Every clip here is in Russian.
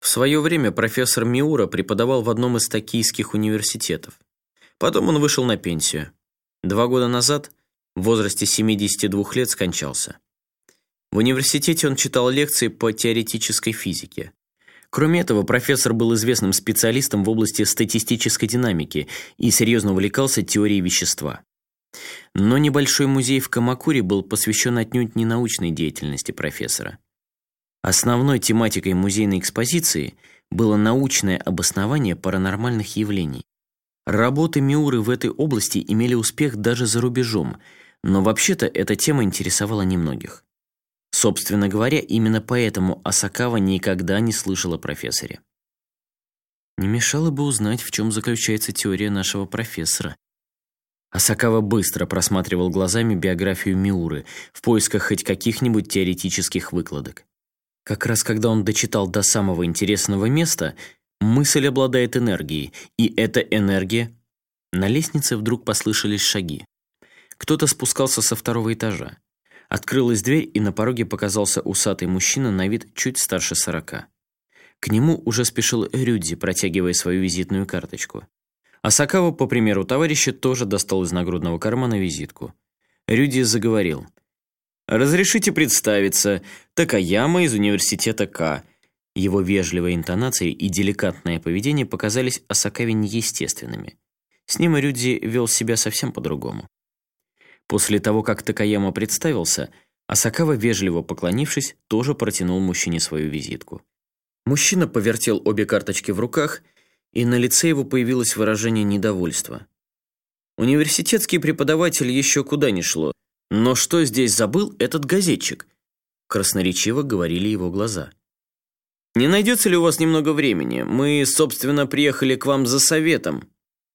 свое время профессор Миура преподавал в одном из токийских университетов. Потом он вышел на пенсию. 2 года назад, в возрасте 72 лет, скончался. В университете он читал лекции по теоретической физике. Кроме этого, профессор был известным специалистом в области статистической динамики и серьезно увлекался теорией вещества. Но небольшой музей в Камакуре был посвящен отнюдь не научной деятельности профессора. Основной тематикой музейной экспозиции было научное обоснование паранормальных явлений. Работы Миуры в этой области имели успех даже за рубежом, но вообще-то эта тема интересовала немногих. Собственно говоря, именно поэтому Асакава никогда не слышал о профессоре. Не мешало бы узнать, в чем заключается теория нашего профессора. Асакава быстро просматривал глазами биографию Миуры в поисках хоть каких-нибудь теоретических выкладок. Как раз когда он дочитал до самого интересного места, мысль обладает энергией, и эта энергия... На лестнице вдруг послышались шаги. Кто-то спускался со 2-го этажа. Открылась дверь, и на пороге показался усатый мужчина на вид чуть старше 40. К нему уже спешил Рюдзи, протягивая свою визитную карточку. Асакава, по примеру товарища, тоже достал из нагрудного кармана визитку. Рюдзи заговорил. «Разрешите представиться, Такаяма из университета К». Его вежливые интонации и деликатное поведение показались Асакаве неестественными. С ним Рюдзи вел себя совсем по-другому. После того, как Такаяма представился, Асакава, вежливо поклонившись, тоже протянул мужчине свою визитку. Мужчина повертел обе карточки в руках, и на лице его появилось выражение недовольства. Университетский преподаватель еще куда ни шло. Но что здесь забыл этот газетчик? Красноречиво говорили его глаза. «Не найдется ли у вас немного времени? Мы, собственно, приехали к вам за советом».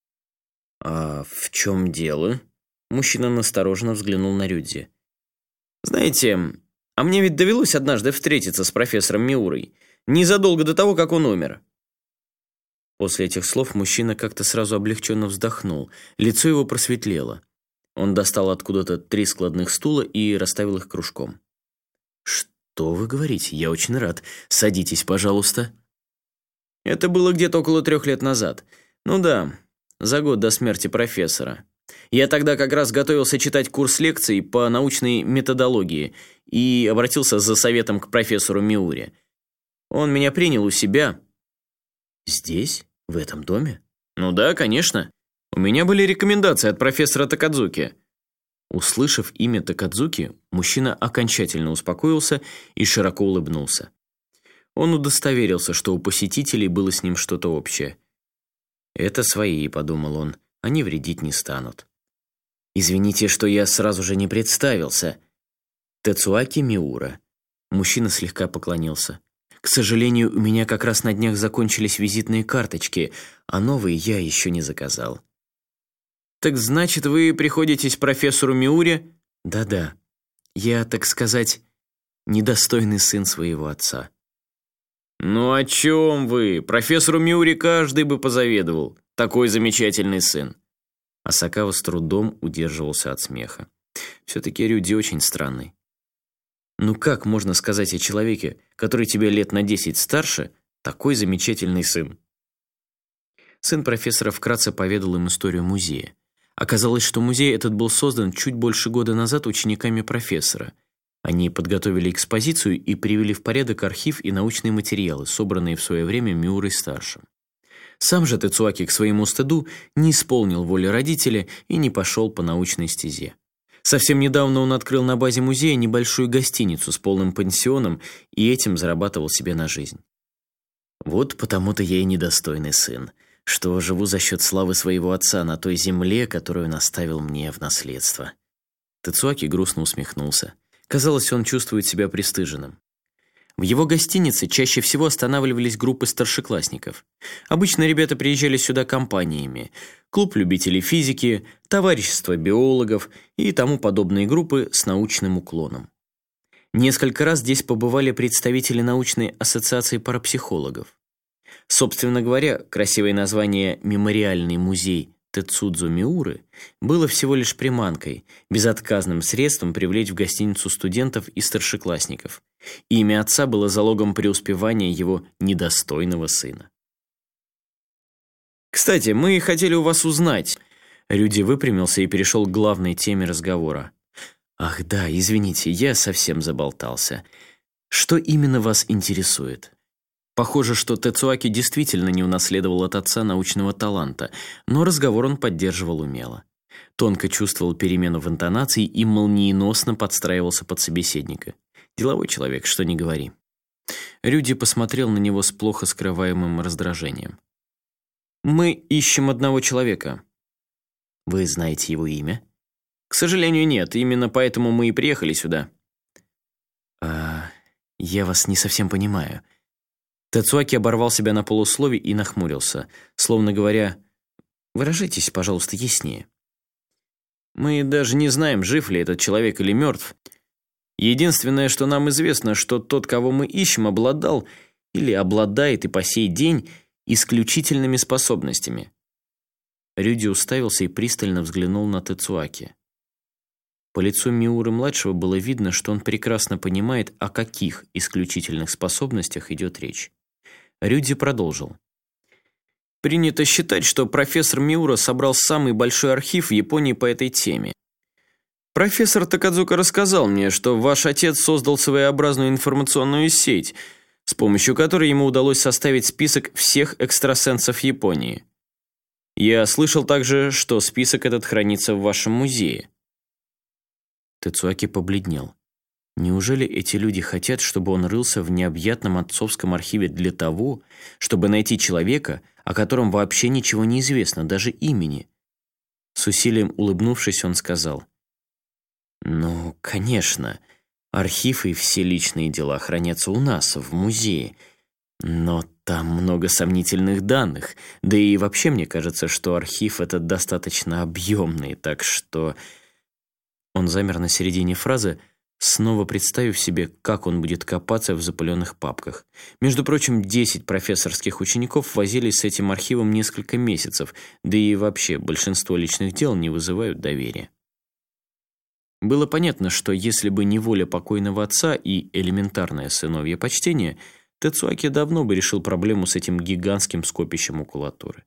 «А в чем дело?» Мужчина настороженно взглянул на Рюдзи. «Знаете, а мне ведь довелось однажды встретиться с профессором Миурой, незадолго до того, как он умер». После этих слов мужчина как-то сразу облегченно вздохнул, лицо его просветлело. Он достал откуда-то 3 складных стула и расставил их кружком. «Что вы говорите? Я очень рад. Садитесь, пожалуйста». Это было где-то около 3 лет назад. Ну да, за год до смерти профессора. Я тогда как раз готовился читать курс лекций по научной методологии и обратился за советом к профессору Миуре. Он меня принял у себя. «Здесь? В этом доме?» «Ну да, конечно. У меня были рекомендации от профессора Такадзуки». Услышав имя Такадзуки, мужчина окончательно успокоился и широко улыбнулся. Он удостоверился, что у посетителей было с ним что-то общее. «Это свои», — подумал он, — «они вредить не станут». «Извините, что я сразу же не представился. Тецуаки Миура». Мужчина слегка поклонился. «К сожалению, у меня как раз на днях закончились визитные карточки, а новые я еще не заказал». «Так значит, вы приходитесь профессору Миуре?» «Да-да. Я, так сказать, недостойный сын своего отца». «Ну о чем вы? Профессору Миуре каждый бы позавидовал. Такой замечательный сын». Асакава с трудом удерживался от смеха. Все-таки Рюдзи очень странный. Ну как можно сказать о человеке, который тебя лет на 10 старше, такой замечательный сын? Сын профессора вкратце поведал им историю музея. Оказалось, что музей этот был создан чуть больше года назад учениками профессора. Они подготовили экспозицию и привели в порядок архив и научные материалы, собранные в свое время Миурой-старшим. Сам же Тецуаки к своему стыду не исполнил воли родителя и не пошел по научной стезе. Совсем недавно он открыл на базе музея небольшую гостиницу с полным пансионом и этим зарабатывал себе на жизнь. Вот потому-то я и недостойный сын, что живу за счет славы своего отца на той земле, которую он оставил мне в наследство. Тецуаки грустно усмехнулся. Казалось, он чувствует себя пристыженным. В его гостинице чаще всего останавливались группы старшеклассников. Обычно ребята приезжали сюда компаниями. Клуб любителей физики, товарищество биологов и тому подобные группы с научным уклоном. Несколько раз здесь побывали представители научной ассоциации парапсихологов. Собственно говоря, красивое название «Мемориальный музей Тецудзо Миуры было всего лишь приманкой, безотказным средством привлечь в гостиницу студентов и старшеклассников. Имя отца было залогом преуспевания его недостойного сына. «Кстати, мы хотели у вас узнать...» Рюди выпрямился и перешел к главной теме разговора. «Ах да, извините, я совсем заболтался. Что именно вас интересует?» Похоже, что Тецуаки действительно не унаследовал от отца научного таланта, но разговор он поддерживал умело. Тонко чувствовал перемену в интонации и молниеносно подстраивался под собеседника. Деловой человек, что ни говори. Рюди посмотрел на него с плохо скрываемым раздражением. «Мы ищем одного человека». «Вы знаете его имя?» «К сожалению, нет. Именно поэтому мы и приехали сюда». «Я вас не совсем понимаю». Тецуаки оборвал себя на полуслове и нахмурился, словно говоря: «Выражайтесь, пожалуйста, яснее». «Мы даже не знаем, жив ли этот человек или мертв. Единственное, что нам известно, что тот, кого мы ищем, обладал или обладает и по сей день исключительными способностями». Рюди уставился и пристально взглянул на Тецуаки. По лицу Миуры-младшего было видно, что он прекрасно понимает, о каких исключительных способностях идет речь. Рюди продолжил. «Принято считать, что профессор Миура собрал самый большой архив в Японии по этой теме. Профессор Такадзука рассказал мне, что ваш отец создал своеобразную информационную сеть, с помощью которой ему удалось составить список всех экстрасенсов Японии. Я слышал также, что список этот хранится в вашем музее». Тецуаки побледнел. Неужели эти люди хотят, чтобы он рылся в необъятном отцовском архиве для того, чтобы найти человека, о котором вообще ничего не известно, даже имени? С усилием улыбнувшись, он сказал: «Ну, конечно, архив и все личные дела хранятся у нас, в музее, но там много сомнительных данных, да и вообще мне кажется, что архив этот достаточно объемный, так что...» Он замер на середине фразы, снова представив себе, как он будет копаться в запыленных папках. Между прочим, 10 профессорских учеников возились с этим архивом несколько месяцев, да и вообще большинство личных дел не вызывают доверия. Было понятно, что если бы не воля покойного отца и элементарное сыновье почтение, Тецуаки давно бы решил проблему с этим гигантским скопищем макулатуры.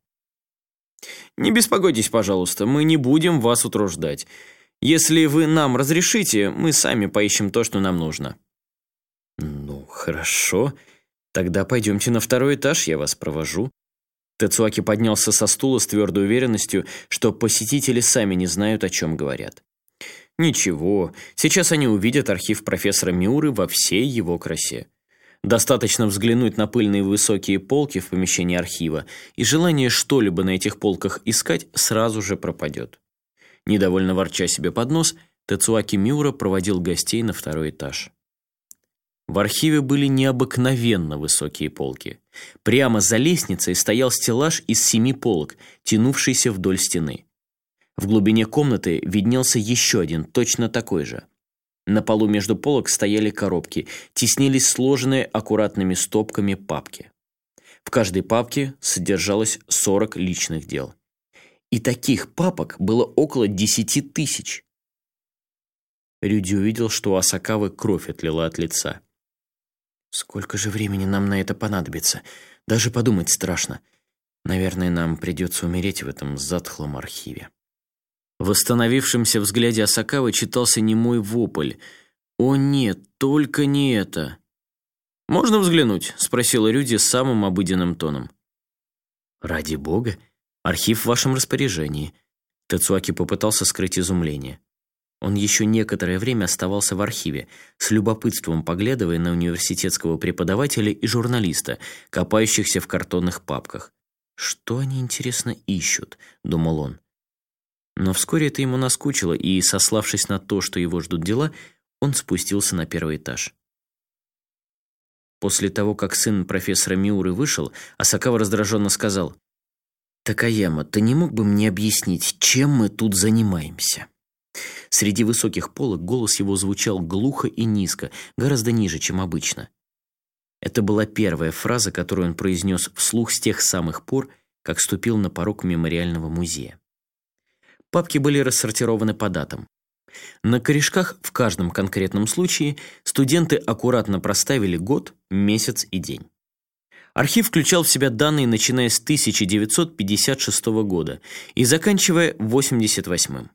«Не беспокойтесь, пожалуйста, мы не будем вас утруждать. Если вы нам разрешите, мы сами поищем то, что нам нужно». «Ну, хорошо. Тогда пойдемте на второй этаж, я вас провожу». Тецуаки поднялся со стула с твердой уверенностью, что посетители сами не знают, о чем говорят. Ничего, сейчас они увидят архив профессора Миуры во всей его красе. Достаточно взглянуть на пыльные высокие полки в помещении архива, и желание что-либо на этих полках искать сразу же пропадет. Недовольно ворча себе под нос, Тецуаки Миура проводил гостей на второй этаж. В архиве были необыкновенно высокие полки. Прямо за лестницей стоял стеллаж из 7 полок, тянувшийся вдоль стены. В глубине комнаты виднелся еще один, точно такой же. На полу между полок стояли коробки, теснились сложенные аккуратными стопками папки. В каждой папке содержалось 40 личных дел. И таких папок было около 10 тысяч. Рюди увидел, что у Асакавы кровь отлила от лица. «Сколько же времени нам на это понадобится? Даже подумать страшно. Наверное, нам придется умереть в этом затхлом архиве». В восстановившемся взгляде Асакавы читался немой вопль. «О нет, только не это!» «Можно взглянуть?» – спросила Рюди самым обыденным тоном. «Ради бога, архив в вашем распоряжении». Тецуаки попытался скрыть изумление. Он еще некоторое время оставался в архиве, с любопытством поглядывая на университетского преподавателя и журналиста, копающихся в картонных папках. «Что они, интересно, ищут?» – думал он. Но вскоре это ему наскучило, и, сославшись на то, что его ждут дела, он спустился на первый этаж. После того, как сын профессора Миуры вышел, Асакава раздраженно сказал: «Такаяма, ты не мог бы мне объяснить, чем мы тут занимаемся?» Среди высоких полок голос его звучал глухо и низко, гораздо ниже, чем обычно. Это была первая фраза, которую он произнес вслух с тех самых пор, как ступил на порог мемориального музея. Папки были рассортированы по датам. На корешках в каждом конкретном случае студенты аккуратно проставили год, месяц и день. Архив включал в себя данные, начиная с 1956 года и заканчивая 88-м.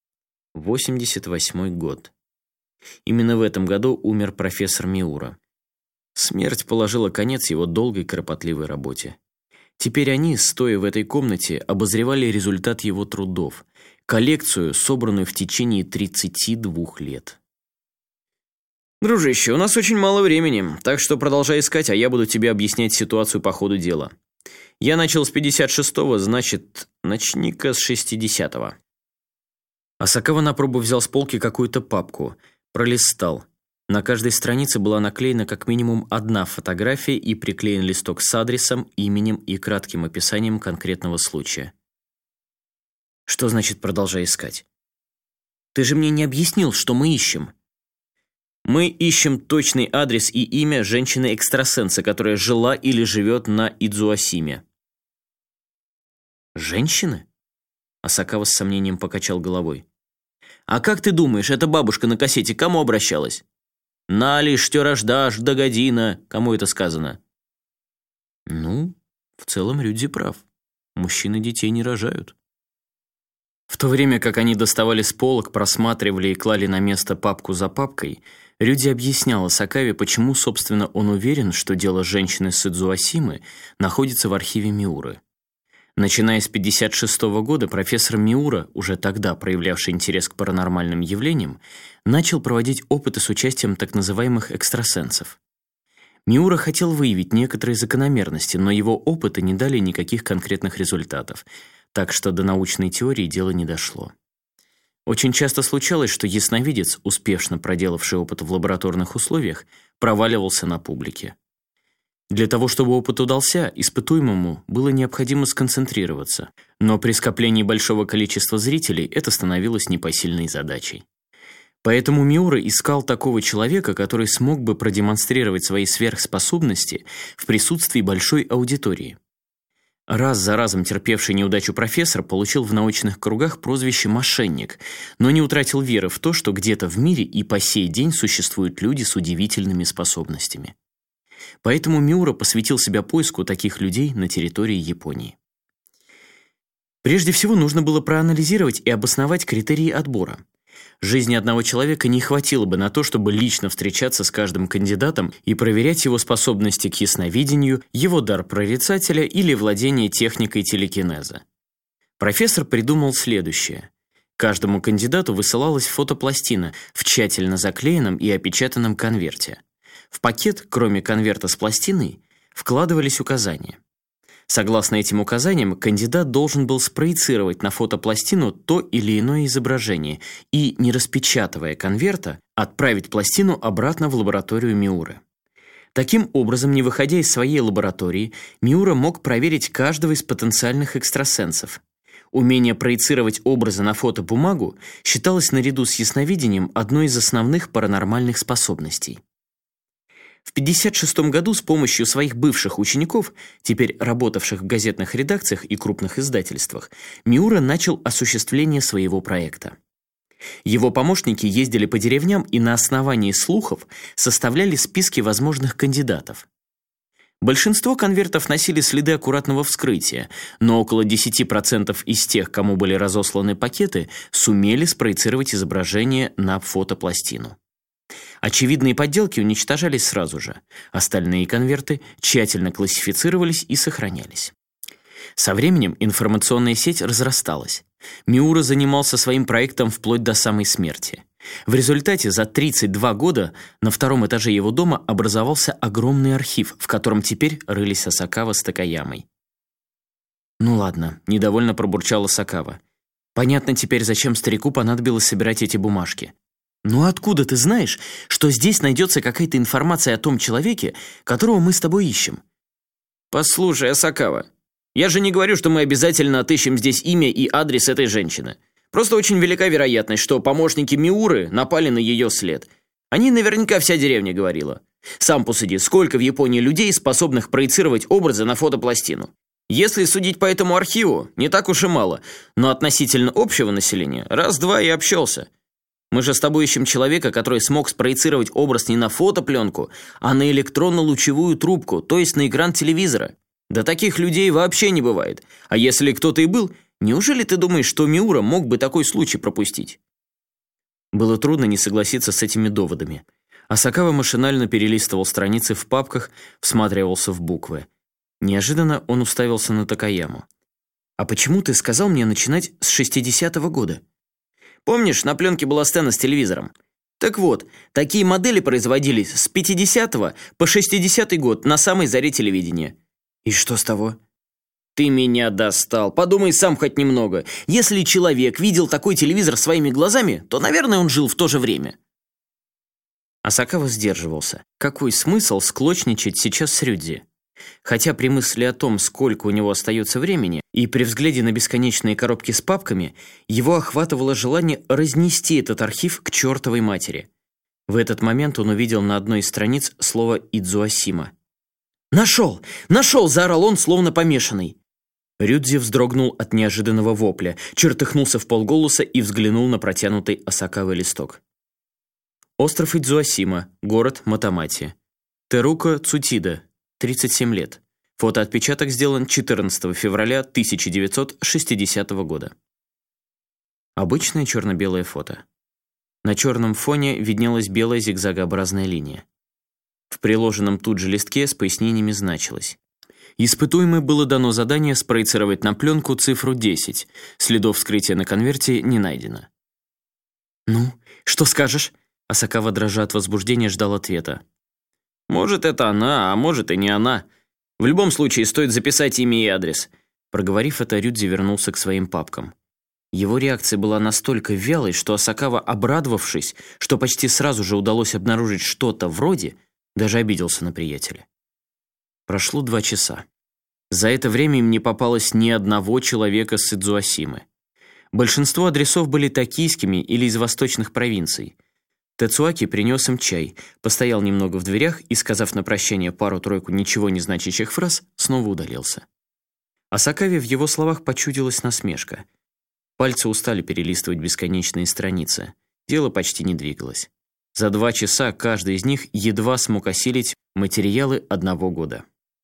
88-й год. Именно в этом году умер профессор Миура. Смерть положила конец его долгой кропотливой работе. Теперь они, стоя в этой комнате, обозревали результат его трудов, коллекцию, собранную в течение 32 лет. «Дружище, у нас очень мало времени, так что продолжай искать, а я буду тебе объяснять ситуацию по ходу дела. Я начал с 56-го, значит, начни-ка с 60-го». Асакава на пробу взял с полки какую-то папку, пролистал. На каждой странице была наклеена как минимум одна фотография и приклеен листок с адресом, именем и кратким описанием конкретного случая. «Что значит «продолжай искать»? Ты же мне не объяснил, что мы ищем». «Мы ищем точный адрес и имя женщины-экстрасенса, которая жила или живет на Идзуасиме». «Женщины?» Асакава с сомнением покачал головой. «А как ты думаешь, эта бабушка на кассете к кому обращалась? «Нали, что рождашь, да година». Кому это сказано? Ну, в целом Рюдзи прав. Мужчины детей не рожают. В то время как они доставали с полок, просматривали и клали на место папку за папкой, Рюдзи объяснял Асакаве, почему, собственно, он уверен, что дело женщины с Идзуасимы находится в архиве Миуры. Начиная с 1956 года профессор Миура, уже тогда проявлявший интерес к паранормальным явлениям, начал проводить опыты с участием так называемых экстрасенсов. Миура хотел выявить некоторые закономерности, но его опыты не дали никаких конкретных результатов, так что до научной теории дело не дошло. Очень часто случалось, что ясновидец, успешно проделавший опыт в лабораторных условиях, проваливался на публике. Для того, чтобы опыт удался, испытуемому было необходимо сконцентрироваться, но при скоплении большого количества зрителей это становилось непосильной задачей. Поэтому Миура искал такого человека, который смог бы продемонстрировать свои сверхспособности в присутствии большой аудитории. Раз за разом терпевший неудачу профессор получил в научных кругах прозвище «мошенник», но не утратил веры в то, что где-то в мире и по сей день существуют люди с удивительными способностями. Поэтому Миура посвятил себя поиску таких людей на территории Японии. Прежде всего нужно было проанализировать и обосновать критерии отбора. Жизни одного человека не хватило бы на то, чтобы лично встречаться с каждым кандидатом и проверять его способности к ясновидению, его дар прорицателя или владение техникой телекинеза. Профессор придумал следующее. Каждому кандидату высылалась фотопластина в тщательно заклеенном и опечатанном конверте. В пакет, кроме конверта с пластиной, вкладывались указания. Согласно этим указаниям, кандидат должен был спроецировать на фотопластину то или иное изображение и, не распечатывая конверта, отправить пластину обратно в лабораторию Миуры. Таким образом, не выходя из своей лаборатории, Миура мог проверить каждого из потенциальных экстрасенсов. Умение проецировать образы на фотобумагу считалось наряду с ясновидением одной из основных паранормальных способностей. В 1956 году с помощью своих бывших учеников, теперь работавших в газетных редакциях и крупных издательствах, Миура начал осуществление своего проекта. Его помощники ездили по деревням и на основании слухов составляли списки возможных кандидатов. Большинство конвертов носили следы аккуратного вскрытия, но около 10% из тех, кому были разосланы пакеты, сумели спроецировать изображение на фотопластину. Очевидные подделки уничтожались сразу же. Остальные конверты тщательно классифицировались и сохранялись. Со временем информационная сеть разрасталась. Миура занимался своим проектом вплоть до самой смерти. В результате за 32 года на втором этаже его дома образовался огромный архив, в котором теперь рылись Асакава с Такаямой. «Ну ладно», — недовольно пробурчала Асакава. «Понятно теперь, зачем старику понадобилось собирать эти бумажки. Но откуда ты знаешь, что здесь найдется какая-то информация о том человеке, которого мы с тобой ищем?» «Послушай, Асакава, я же не говорю, что мы обязательно отыщем здесь имя и адрес этой женщины. Просто очень велика вероятность, что помощники Миуры напали на ее след. Они наверняка вся деревня говорила. Сам посуди, сколько в Японии людей, способных проецировать образы на фотопластину? Если судить по этому архиву, не так уж и мало, но относительно общего населения раз-два и общался. Мы же с тобой ищем человека, который смог спроецировать образ не на фотопленку, а на электронно-лучевую трубку, то есть на экран телевизора. Да таких людей вообще не бывает. А если кто-то и был, неужели ты думаешь, что Миура мог бы такой случай пропустить? Было трудно не согласиться с этими доводами. Асакава машинально перелистывал страницы в папках, всматривался в буквы. Неожиданно он уставился на Такаяму. «А почему ты сказал мне начинать с 60-го года?» «Помнишь, на пленке была сцена с телевизором? Так вот, такие модели производились с 50-го по 60-й год на самой заре телевидения». «И что с того?» «Ты меня достал. Подумай сам хоть немного. Если человек видел такой телевизор своими глазами, то, наверное, он жил в то же время». Асакава сдерживался. Какой смысл склочничать сейчас с Рюдзи? Хотя при мысли о том, сколько у него остается времени, и при взгляде на бесконечные коробки с папками, его охватывало желание разнести этот архив к чертовой матери. В этот момент он увидел на одной из страниц слово «Идзуасима». «Нашел! Нашел!» – заорал он, словно помешанный. Рюдзи вздрогнул от неожиданного вопля, чертыхнулся вполголоса и взглянул на протянутый Асакавой листок. Остров Идзуасима, город Матамати. Терука Цутида, 37 лет. Фотоотпечаток сделан 14 февраля 1960 года. Обычное черно-белое фото. На черном фоне виднелась белая зигзагообразная линия. В приложенном тут же листке с пояснениями значилось: испытуемой было дано задание спроецировать на пленку цифру 10. Следов вскрытия на конверте не найдено. «Ну, что скажешь?» Асакава, дрожа от возбуждения, ждал ответа. «Может, это она, а может и не она. В любом случае, стоит записать имя и адрес». Проговорив это, Рюдзи вернулся к своим папкам. Его реакция была настолько вялой, что Асакава, обрадовавшись, что почти сразу же удалось обнаружить что-то вроде, даже обиделся на приятеля. Прошло 2 часа. За это время им не попалось ни одного человека с Идзуасимы. Большинство адресов были токийскими или из восточных провинций. Тецуаки принес им чай, постоял немного в дверях и, сказав на прощание пару-тройку ничего не значащих фраз, снова удалился. Асакаве в его словах почудилась насмешка. Пальцы устали перелистывать бесконечные страницы. Дело почти не двигалось. За 2 часа каждый из них едва смог осилить материалы 1 года.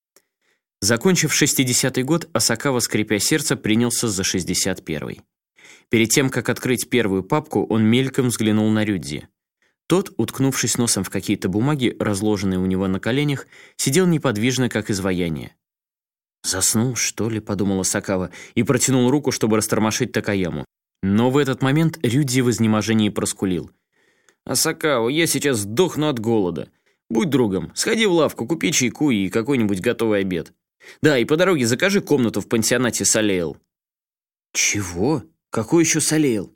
Закончив 60-й год, Асакава, скрипя сердце, принялся за 61-й. Перед тем, как открыть первую папку, он мельком взглянул на Рюдзи. Тот, уткнувшись носом в какие-то бумаги, разложенные у него на коленях, сидел неподвижно, как изваяние. «Заснул, что ли?» – подумала Асакава и протянул руку, чтобы растормошить Такаяму. Но в этот момент Рюдзи в изнеможении проскулил. «Асакава, я сейчас сдохну от голода. Будь другом, сходи в лавку, купи чайку и какой-нибудь готовый обед. Да, и по дороге закажи комнату в пансионате Салейл». «Чего? Какой еще Салейл?»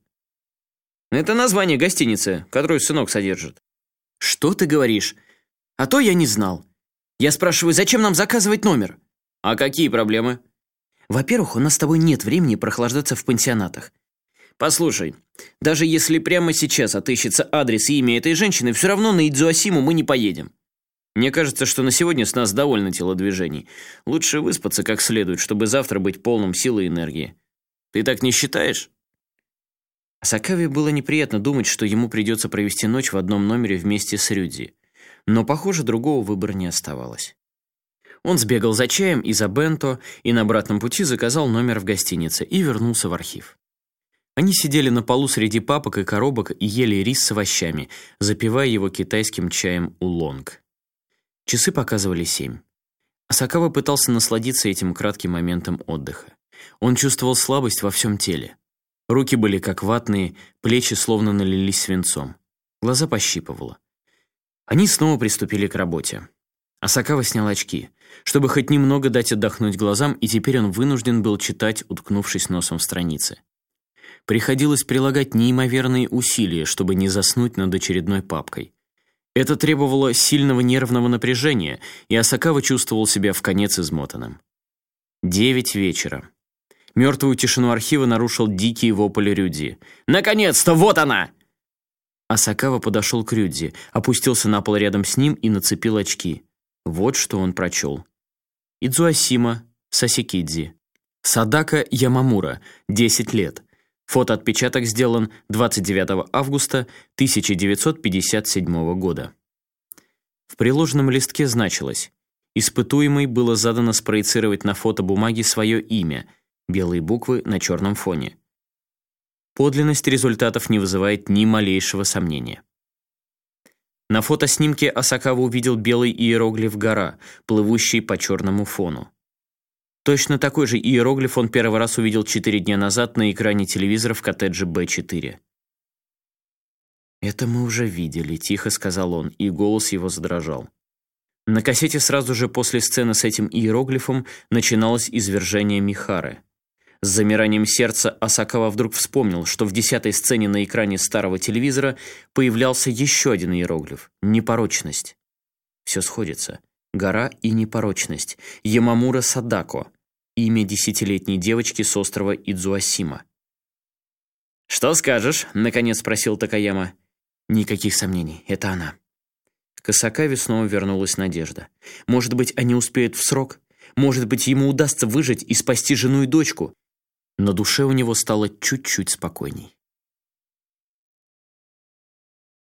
«Это название гостиницы, которую сынок содержит». «Что ты говоришь? А то я не знал. Я спрашиваю, зачем нам заказывать номер?» «А какие проблемы?» «Во-первых, у нас с тобой нет времени прохлаждаться в пансионатах. Послушай, даже если прямо сейчас отыщется адрес и имя этой женщины, все равно на Идзуасиму мы не поедем. Мне кажется, что на сегодня с нас довольно телодвижений. Лучше выспаться как следует, чтобы завтра быть полным сил и энергии. Ты так не считаешь?» Асакаве было неприятно думать, что ему придется провести ночь в одном номере вместе с Рюдзи. Но, похоже, другого выбора не оставалось. Он сбегал за чаем и за бенто, и на обратном пути заказал номер в гостинице и вернулся в архив. Они сидели на полу среди папок и коробок и ели рис с овощами, запивая его китайским чаем улонг. Часы показывали 7. Асакава пытался насладиться этим кратким моментом отдыха. Он чувствовал слабость во всем теле. Руки были как ватные, плечи словно налились свинцом. Глаза пощипывало. Они снова приступили к работе. Асакава снял очки, чтобы хоть немного дать отдохнуть глазам, и теперь он вынужден был читать, уткнувшись носом в страницы. Приходилось прилагать неимоверные усилия, чтобы не заснуть над очередной папкой. Это требовало сильного нервного напряжения, и Асакава чувствовал себя вконец измотанным. 9 вечера. Мертвую тишину архива нарушил дикий вопль Рюдзи. «Наконец-то, вот она!» Асакава подошел к Рюдзи, опустился на пол рядом с ним и нацепил очки. Вот что он прочел. Идзуасима, Сасикидзи. Садака Ямамура, 10 лет. Фотоотпечаток сделан 29 августа 1957 года. В приложенном листке значилось: испытуемой было задано спроецировать на фотобумаге свое имя, белые буквы на черном фоне. Подлинность результатов не вызывает ни малейшего сомнения. На фотоснимке Асакава увидел белый иероглиф «Гора», плывущий по черному фону. Точно такой же иероглиф он первый раз увидел 4 дня назад на экране телевизора в коттедже Б4. «Это мы уже видели», — тихо сказал он, и голос его задрожал. На кассете сразу же после сцены с этим иероглифом начиналось извержение Михары. С замиранием сердца Асакава вдруг вспомнил, что в 10-й сцене на экране старого телевизора появлялся еще один иероглиф — непорочность. Все сходится. Гора и непорочность. Ямамура Садако. Имя 10-летней девочки с острова Идзуасима. «Что скажешь?» — наконец спросил Такаяма. «Никаких сомнений, это она». К Асакаве снова вернулась надежда. Может быть, они успеют в срок? Может быть, ему удастся выжить и спасти жену и дочку? На душе у него стало чуть-чуть спокойней.